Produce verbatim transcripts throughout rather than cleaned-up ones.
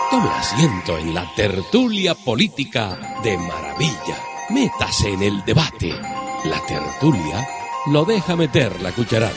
Tome asiento en la tertulia política de Maravilla. Métase en el debate. La tertulia lo deja meter la cucharada.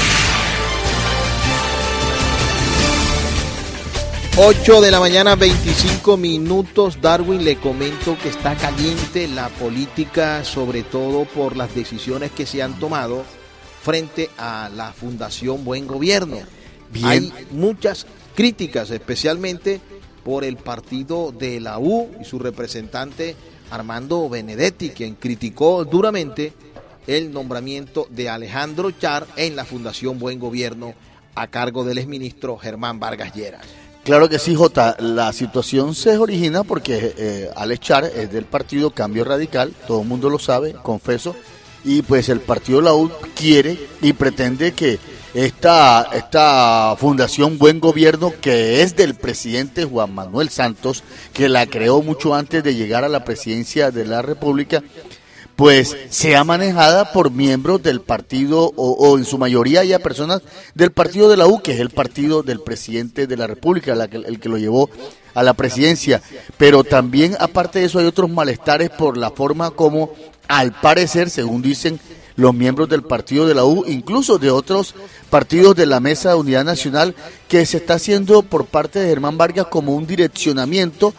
ocho de la mañana, veinticinco minutos. Darwin, le comento que está caliente la política, sobre todo por las decisiones que se han tomado frente a la Fundación Buen Gobierno. Bien. Hay muchas críticas, especialmente por el partido de la U y su representante Armando Benedetti, quien criticó duramente el nombramiento de Alejandro Char en la Fundación Buen Gobierno a cargo del exministro Germán Vargas Lleras. Claro que sí, Jota, la situación se origina porque eh, Alex Char es del partido Cambio Radical, todo el mundo lo sabe, confeso, y pues el partido de la U quiere y pretende que esta, esta Fundación Buen Gobierno, que es del presidente Juan Manuel Santos, que la creó mucho antes de llegar a la presidencia de la República, pues sea manejada por miembros del partido o, o en su mayoría ya personas del partido de la U, que es el partido del presidente de la República, la que, el que lo llevó a la presidencia. Pero también, aparte de eso, hay otros malestares por la forma como, al parecer, según dicen los miembros del partido de la U, incluso de otros partidos de la Mesa de Unidad Nacional, que se está haciendo por parte de Germán Vargas como un direccionamiento,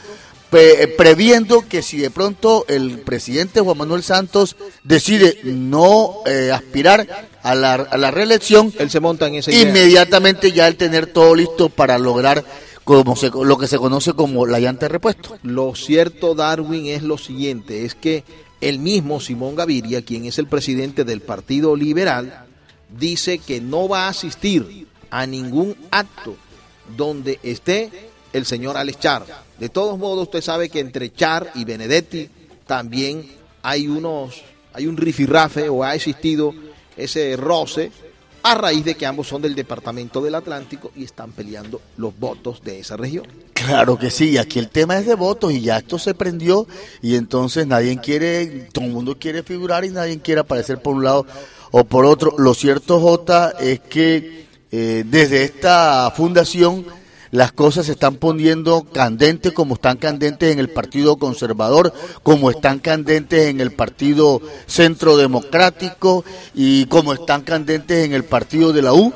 previendo que si de pronto el presidente Juan Manuel Santos decide no eh, aspirar a la, a la reelección, él se monta en esa idea. Inmediatamente ya el tener todo listo para lograr como se, lo que se conoce como la llanta de repuesto. Lo cierto, Darwin, es lo siguiente, es que el mismo Simón Gaviria, quien es el presidente del Partido Liberal, dice que no va a asistir a ningún acto donde esté el señor Alex Char. De todos modos, usted sabe que entre Char y Benedetti también hay unos, hay un rifirrafe, o ha existido ese roce, a raíz de que ambos son del departamento del Atlántico y están peleando los votos de esa región. Claro que sí, aquí el tema es de votos y ya esto se prendió y entonces nadie quiere, todo el mundo quiere figurar y nadie quiere aparecer por un lado o por otro. Lo cierto, Jota, es que eh, desde esta fundación las cosas se están poniendo candentes, como están candentes en el Partido Conservador, como están candentes en el Partido Centro Democrático y como están candentes en el Partido de la U.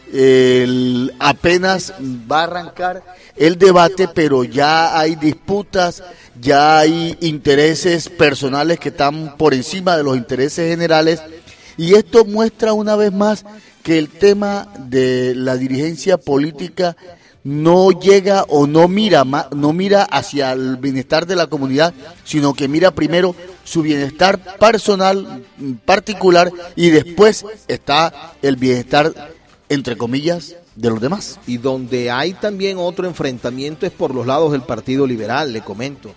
El, apenas va a arrancar el debate, pero ya hay disputas, ya hay intereses personales que están por encima de los intereses generales, y esto muestra una vez más que el tema de la dirigencia política no llega o no mira no mira hacia el bienestar de la comunidad, sino que mira primero su bienestar personal, particular, y después está el bienestar, entre comillas, de los demás. Y donde hay también otro enfrentamiento es por los lados del Partido Liberal. Le comento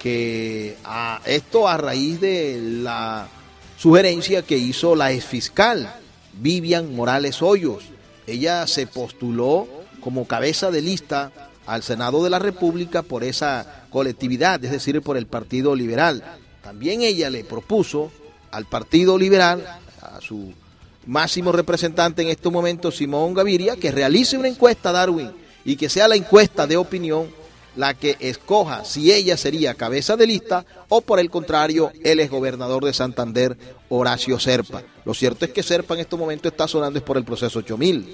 que a esto a raíz de la sugerencia que hizo la exfiscal Vivian Morales Hoyos. Ella se postuló como cabeza de lista al Senado de la República por esa colectividad, es decir, por el Partido Liberal. También ella le propuso al Partido Liberal, a su máximo representante en estos momentos, Simón Gaviria, que realice una encuesta, Darwin, y que sea la encuesta de opinión la que escoja si ella sería cabeza de lista o, por el contrario, el exgobernador de Santander, Horacio Serpa. Lo cierto es que Serpa en estos momentos está sonando es por el proceso ocho mil.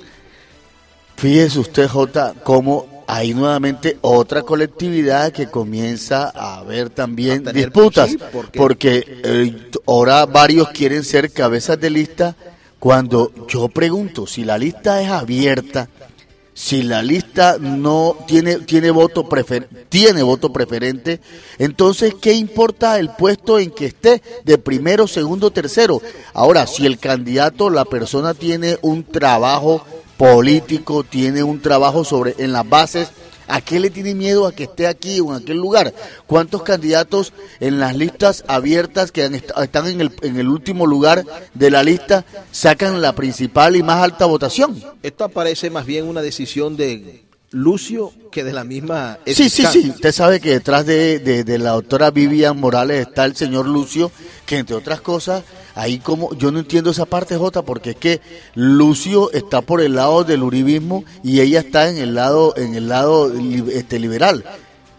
Fíjese usted, Jota, cómo hay nuevamente otra colectividad que comienza a haber también a disputas, sí, porque, porque eh, ahora varios quieren ser cabezas de lista, cuando yo pregunto, si la lista es abierta, si la lista no tiene tiene voto prefer, tiene voto preferente, entonces ¿qué importa el puesto en que esté de primero, segundo, tercero? Ahora, si el candidato, la persona tiene un trabajo político, tiene un trabajo sobre en las bases, ¿a qué le tiene miedo a que esté aquí o en aquel lugar? ¿Cuántos candidatos en las listas abiertas que han, están en el, en el último lugar de la lista sacan la principal y más alta votación? Esto parece más bien una decisión de Lucio que de la misma... Sí, sí, sí. Usted sabe que detrás de, de, de la doctora Vivian Morales está el señor Lucio, que entre otras cosas, ahí como yo no entiendo esa parte, Jota, porque es que Lucio está por el lado del uribismo y ella está en el lado en el lado este liberal.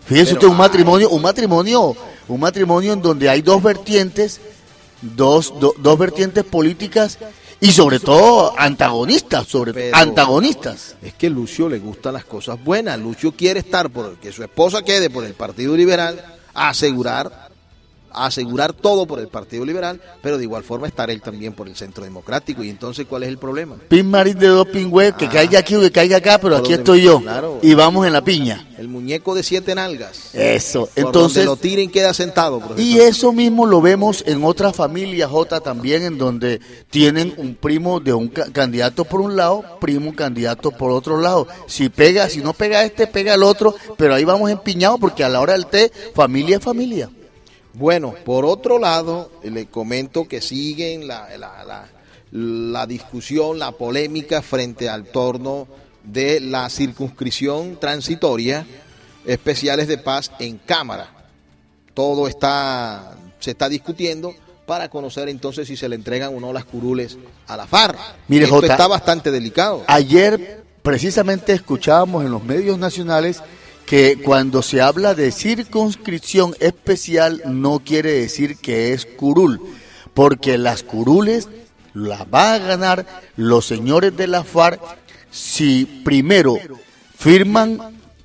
Fíjese Pero, usted, un ay, matrimonio, un matrimonio, un matrimonio en donde hay dos vertientes, dos, do, dos vertientes políticas y sobre todo antagonistas, sobre Pero- antagonistas. Es que a Lucio le gustan las cosas buenas. Lucio quiere estar por que su esposa quede por el Partido Liberal, a asegurar, a asegurar todo por el Partido Liberal, pero de igual forma estar él también por el Centro Democrático. Y entonces, ¿cuál es el problema? Pin marín de dos pingües, que Ah. caiga aquí o que caiga acá, pero Por aquí donde- estoy yo. claro. Y vamos en la piña. El muñeco de siete nalgas. Eso. Por Entonces, donde lo tiren queda sentado, profesor. y eso mismo lo vemos en otras familias, Jota, también, en donde tienen un primo de un ca- candidato por un lado, primo candidato por otro lado. Si pega, si no pega este, pega el otro, pero ahí vamos empiñados porque a la hora del té, familia es familia. Bueno, por otro lado, le comento que siguen la, la, la, la discusión, la polémica frente al torno de la circunscripción transitoria especiales de paz en Cámara. Todo está, se está discutiendo para conocer entonces si se le entregan o no las curules a la FARC. Mire, Esto Jota, está bastante delicado. Ayer precisamente escuchábamos en los medios nacionales que cuando se habla de circunscripción especial no quiere decir que es curul, porque las curules las van a ganar los señores de la FARC si primero firman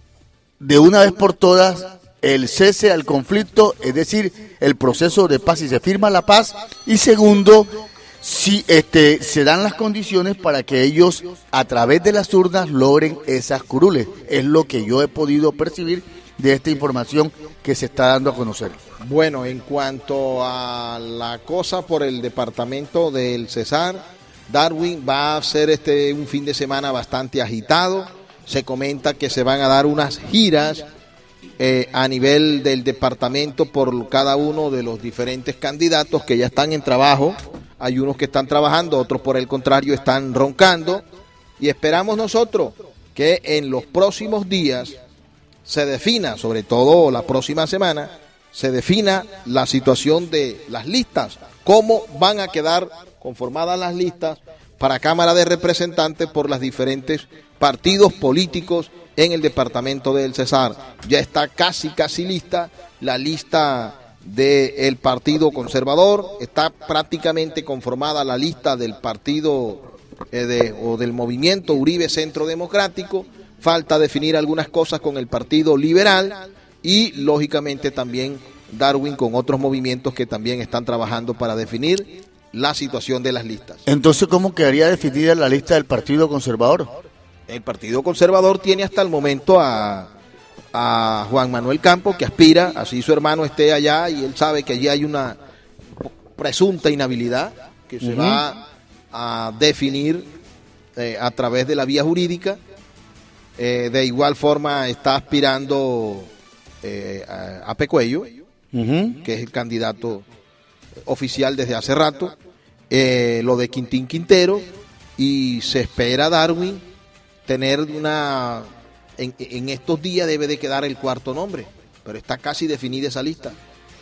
de una vez por todas el cese al conflicto, es decir, el proceso de paz, si se firma la paz, y segundo, si este, se dan las condiciones para que ellos a través de las urnas logren esas curules. Es lo que yo he podido percibir de esta información que se está dando a conocer. Bueno, en cuanto a la cosa por el departamento del Cesar, Darwin va a ser este un fin de semana bastante agitado. Se comenta que se van a dar unas giras eh, a nivel del departamento por cada uno de los diferentes candidatos que ya están en trabajo. Hay unos que están trabajando, otros por el contrario están roncando. Y esperamos nosotros que en los próximos días se defina, sobre todo la próxima semana, se defina la situación de las listas, cómo van a quedar conformadas las listas para Cámara de Representantes por los diferentes partidos políticos en el departamento del Cesar. Ya está casi, casi lista la lista del Partido Conservador, está prácticamente conformada la lista del partido eh, de, o del movimiento Uribe Centro Democrático. Falta definir algunas cosas con el Partido Liberal y lógicamente también Darwin con otros movimientos que también están trabajando para definir la situación de las listas. Entonces, ¿cómo quedaría definida la lista del Partido Conservador? El Partido Conservador tiene hasta el momento a, a Juan Manuel Campos, que aspira, así su hermano esté allá y él sabe que allí hay una presunta inhabilidad que se Uh-huh. va a definir eh, a través de la vía jurídica. Eh, de igual forma está aspirando eh, a, a Pecuello, Uh-huh. que es el candidato oficial desde hace rato, eh, lo de Quintín Quintero, y se espera, Darwin, tener una, en, en estos días debe de quedar el cuarto nombre, pero está casi definida esa lista.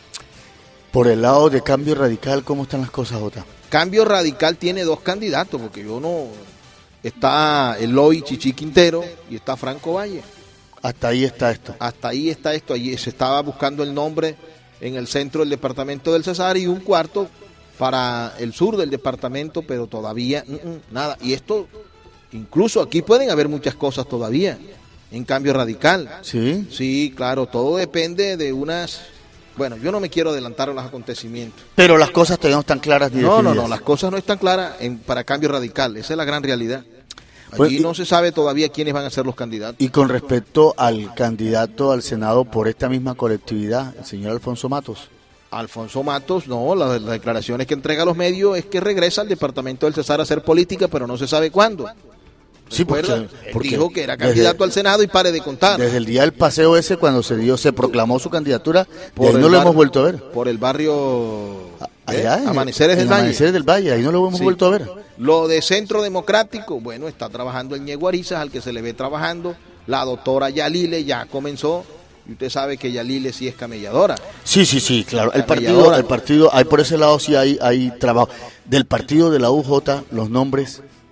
Por el lado de Cambio Radical, ¿cómo están las cosas, Jota? Cambio Radical tiene dos candidatos, porque yo no, está Eloy Chichi Quintero y está Franco Valle. Hasta ahí está esto. Hasta ahí está esto, allí se estaba buscando el nombre en el centro del departamento del Cesar y un cuarto para el sur del departamento, pero todavía mm, mm, nada. Y esto, incluso aquí pueden haber muchas cosas todavía en Cambio Radical. Sí. Sí, claro, todo depende de unas... Bueno, yo no me quiero adelantar a los acontecimientos. Pero las cosas todavía no están claras ni No, no, definidas. no, las cosas no están claras en, para Cambio Radical, esa es la gran realidad. Allí Pues, y- no se sabe todavía quiénes van a ser los candidatos. Y con respecto al candidato al Senado por esta misma colectividad, el señor Alfonso Matos. Alfonso Matos, no, las, las declaraciones que entrega a los medios es que regresa al departamento del Cesar a hacer política, pero no se sabe cuándo. Sí, porque, ¿Recuerda? Él porque dijo que era desde- candidato al Senado y pare de contar. Desde el día del paseo ese, cuando se dio, se proclamó su candidatura, Por de ahí el no lo bar- hemos vuelto a ver. Por el barrio ¿eh? Allá, en- Amaneceres en del Valle. Amaneceres del Valle, ahí no lo hemos Sí. vuelto a ver. Lo de Centro Democrático, bueno, está trabajando el Ñeguarizas, al que se le ve trabajando. La doctora Yalile ya comenzó. Y usted sabe que Yalile sí es camelladora. Sí, sí, sí, claro. El partido, Camelladora. el partido, hay por ese lado sí hay, hay trabajo. Del partido de la U J, los nombres.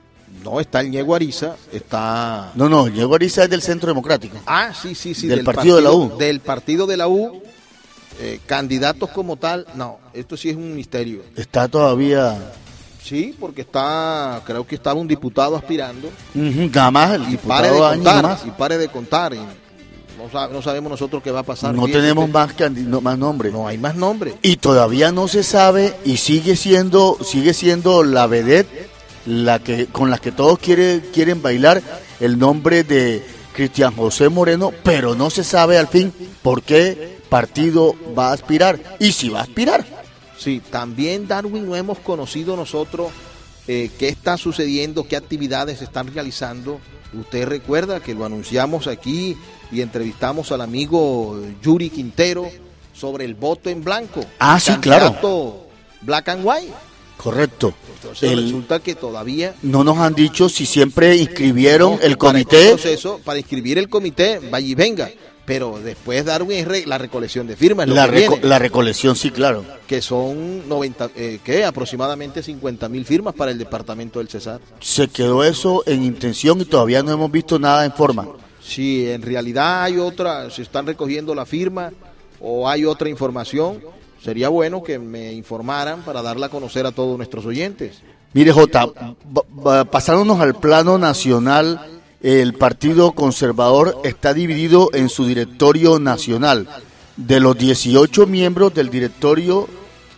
No, está el Ñego Ariza, está... No, no, Ñego Ariza es del Centro Democrático. Ah, sí, sí, sí. Del, del partido, partido de la U. Del partido de la U, eh, candidatos como tal, no, esto sí es un misterio. Está todavía... Sí, porque está, creo que estaba un diputado aspirando. Uh-huh, nada más, el y diputado pare de contar, más. y pare de contar. Y no, sabe, no sabemos nosotros qué va a pasar. No Fíjate tenemos que, más, candi- no, más nombres. No hay más nombres. Y todavía no se sabe y sigue siendo, sigue siendo la vedette la que con la que todos quiere, quieren bailar el nombre de Cristian José Moreno, pero no se sabe al fin por qué partido va a aspirar y si va a aspirar. Sí, también, Darwin, no hemos conocido nosotros eh, qué está sucediendo, qué actividades se están realizando. Usted recuerda que lo anunciamos aquí y entrevistamos al amigo Yuri Quintero sobre el voto en blanco. Ah, sí, claro. Black and white. Correcto. Entonces el, resulta que todavía... No nos han dicho si siempre inscribieron no, el para comité. El proceso, para inscribir el comité, vaya y venga. Pero después Darwin es re, la recolección de firmas. La, lo que reco viene, la recolección, sí, claro. Que son noventa, eh, ¿qué? aproximadamente cincuenta mil firmas para el departamento del Cesar. Se quedó eso en intención y todavía no hemos visto nada en forma. Sí, en realidad hay otra, se están recogiendo la firma o hay otra información. Sería bueno que me informaran para darla a conocer a todos nuestros oyentes. Mire, Jota, pasándonos al plano nacional, el Partido Conservador está dividido en su directorio nacional. De los dieciocho miembros del directorio,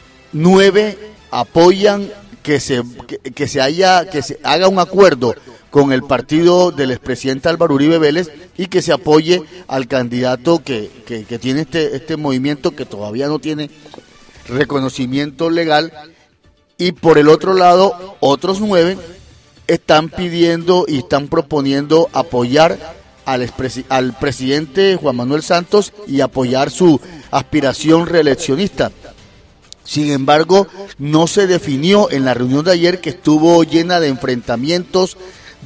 nueve apoyan que se que, que se haya que se haga un acuerdo con el partido del expresidente Álvaro Uribe Vélez y que se apoye al candidato que, que, que tiene este, este movimiento que todavía no tiene reconocimiento legal. Y por el otro lado, otros nueve están pidiendo y están proponiendo apoyar al, expresi- al presidente Juan Manuel Santos y apoyar su aspiración reeleccionista. Sin embargo, no se definió en la reunión de ayer, que estuvo llena de enfrentamientos,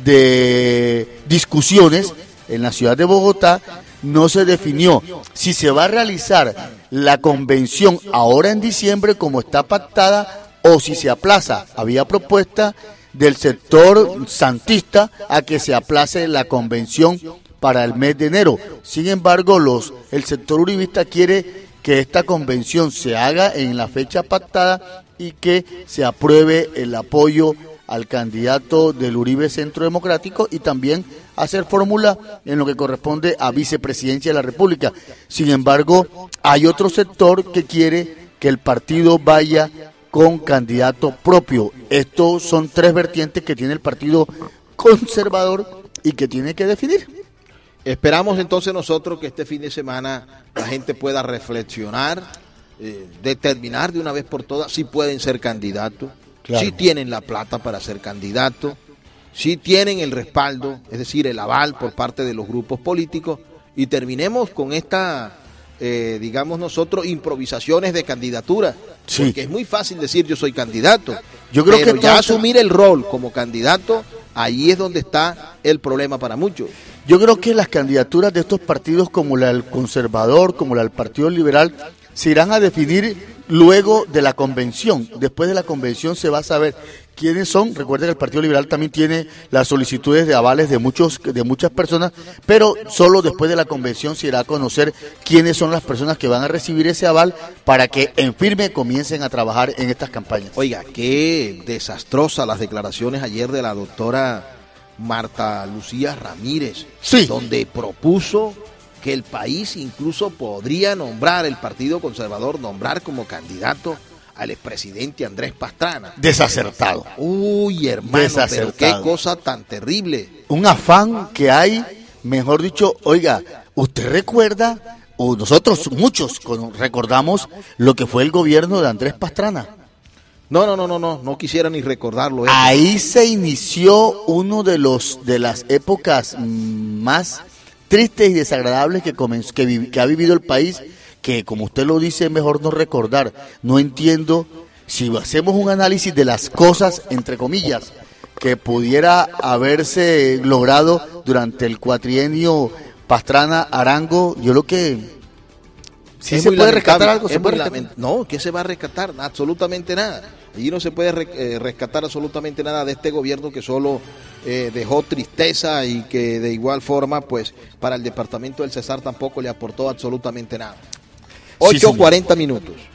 de discusiones en la ciudad de Bogotá, no se definió si se va a realizar la convención ahora en diciembre como está pactada o si se aplaza. Había propuesta del sector santista a que se aplace la convención para el mes de enero. Sin embargo, los el sector uribista quiere que esta convención se haga en la fecha pactada y que se apruebe el apoyo al candidato del Uribe Centro Democrático y también hacer fórmula en lo que corresponde a vicepresidencia de la República. Sin embargo, hay otro sector que quiere que el partido vaya con candidato propio. Estos son tres vertientes que tiene el Partido Conservador y que tiene que definir. Esperamos entonces nosotros que este fin de semana la gente pueda reflexionar, eh, determinar de una vez por todas si pueden ser candidatos, claro, si tienen la plata para ser candidatos, si tienen el respaldo, es decir, el aval por parte de los grupos políticos, y terminemos con esta, eh, digamos nosotros, improvisaciones de candidatura, sí, porque es muy fácil decir yo soy candidato, yo creo pero que ya entonces... asumir el rol como candidato, ahí es donde está el problema para muchos. Yo creo que las candidaturas de estos partidos, como la del Conservador, como la del Partido Liberal, se irán a definir luego de la convención. Después de la convención se va a saber quiénes son. Recuerden que el Partido Liberal también tiene las solicitudes de avales de muchos de muchas personas, pero solo después de la convención se irá a conocer quiénes son las personas que van a recibir ese aval para que en firme comiencen a trabajar en estas campañas. Oiga, qué desastrosa las declaraciones ayer de la doctora Marta Lucía Ramírez, sí, donde propuso que el país incluso podría nombrar, el Partido Conservador, nombrar como candidato al expresidente Andrés Pastrana. Desacertado. Uy, hermano, Desacertado. pero qué cosa tan terrible. Un afán que hay, mejor dicho, oiga, usted recuerda, o nosotros muchos recordamos lo que fue el gobierno de Andrés Pastrana. No, no, no, no, no, no quisiera ni recordarlo. Eso. Ahí se inició uno de los de las épocas más tristes y desagradables que, comenzó, que, vi, que ha vivido el país, que como usted lo dice, es mejor no recordar. No entiendo si hacemos un análisis de las cosas, entre comillas, que pudiera haberse logrado durante el cuatrienio Pastrana-Arango, yo lo que... ¿Sí se puede rescatar algo? ¿Se puede rescatar? No, ¿qué se va a rescatar? Absolutamente nada. Allí no se puede re, eh, rescatar absolutamente nada de este gobierno que solo eh, dejó tristeza y que de igual forma, pues, para el departamento del Cesar tampoco le aportó absolutamente nada. ocho cuarenta minutos.